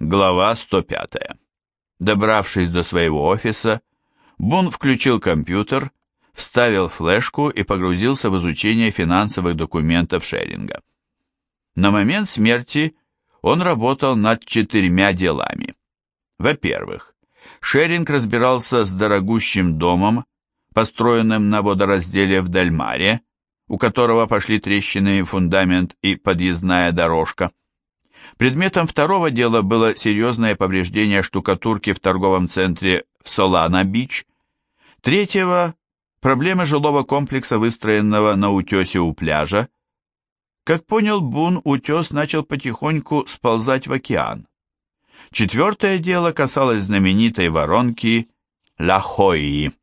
Глава 105. Добравшись до своего офиса, Бун включил компьютер, вставил флешку и погрузился в изучение финансовых документов Шеринга. На момент смерти он работал над 4 делами. Во-первых, Шеринг разбирался с дорогущим домом, построенным на водоразделе в Дельмаре, у которого пошли трещины фундамент и подъездная дорожка. Предметом второго дела было серьезное повреждение штукатурки в торговом центре в Солана-Бич. Третьего – проблемы жилого комплекса, выстроенного на утесе у пляжа. Как понял Бун, утес начал потихоньку сползать в океан. Четвертое дело касалось знаменитой воронки Ла-Хойи.